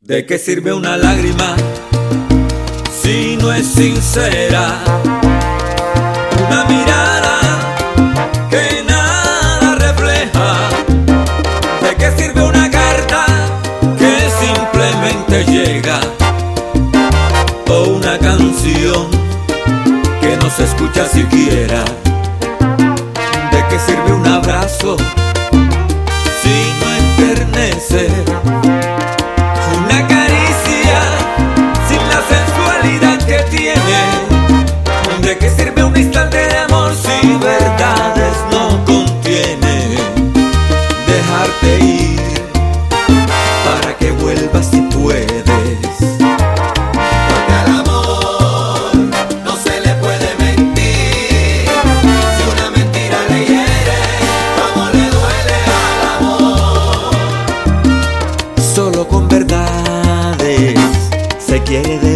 ¿De qué sirve una lágrima si no es sincera? Una mirada que nada refleja. ¿De qué sirve una carta que simplemente llega? O una canción que no se escucha siquiera. ¿De qué sirve un abrazo si no enternece? Una caricia sin la sensualidad que tiene. ¿De qué sirve un instante de amor si verdades no contiene? Dejarte ir para que vuelvas si puedes. Porque al amor no se le puede mentir. Si una mentira le hiere, ¿cómo le duele al amor? Solo con verdades se quiere